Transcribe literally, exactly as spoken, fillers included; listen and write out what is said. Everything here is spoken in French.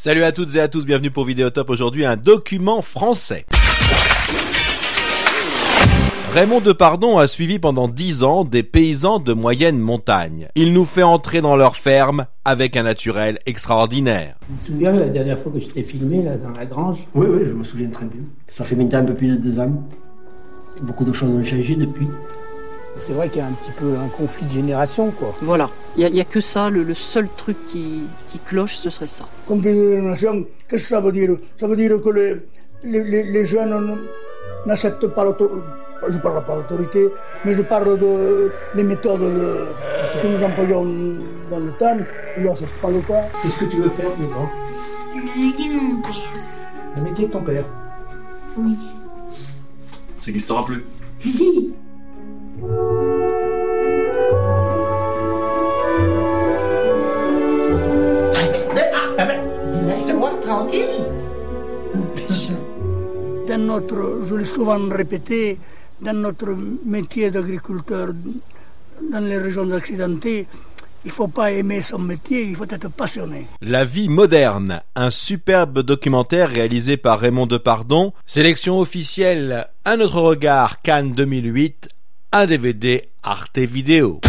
Salut à toutes et à tous, bienvenue pour Vidéotop. Aujourd'hui, un document français. Raymond Depardon a suivi pendant dix ans des paysans de moyenne montagne. Il nous fait entrer dans leur ferme avec un naturel extraordinaire. Tu te souviens la dernière fois que je t'ai filmé là, dans la grange? Oui, oui, je me souviens très bien. Ça fait maintenant un peu plus de deux ans. Beaucoup de choses ont changé depuis. C'est vrai qu'il y a un petit peu un conflit de génération, quoi. Voilà, il n'y a, a que ça, le, le seul truc qui, qui cloche, ce serait ça. Conflit de génération, qu'est-ce que ça veut dire? Ça veut dire que les, les, les jeunes n'acceptent pas l'autorité. Je ne parle pas d'autorité, mais je parle de les méthodes de, que nous employons dans le temps. Et là, c'est pas le cas. Qu'est-ce que tu veux faire, Mégran? Le métier de mon père. Le métier de ton père? Oui. Ça n'existera plus. Laisse-moi tranquille. Dans notre, je l'ai souvent répété, dans notre métier d'agriculteur, dans les régions accidentées, il ne faut pas aimer son métier, il faut être passionné. La vie moderne, un superbe documentaire réalisé par Raymond Depardon, sélection officielle Un autre regard Cannes deux mille huit, un D V D Arte Vidéo.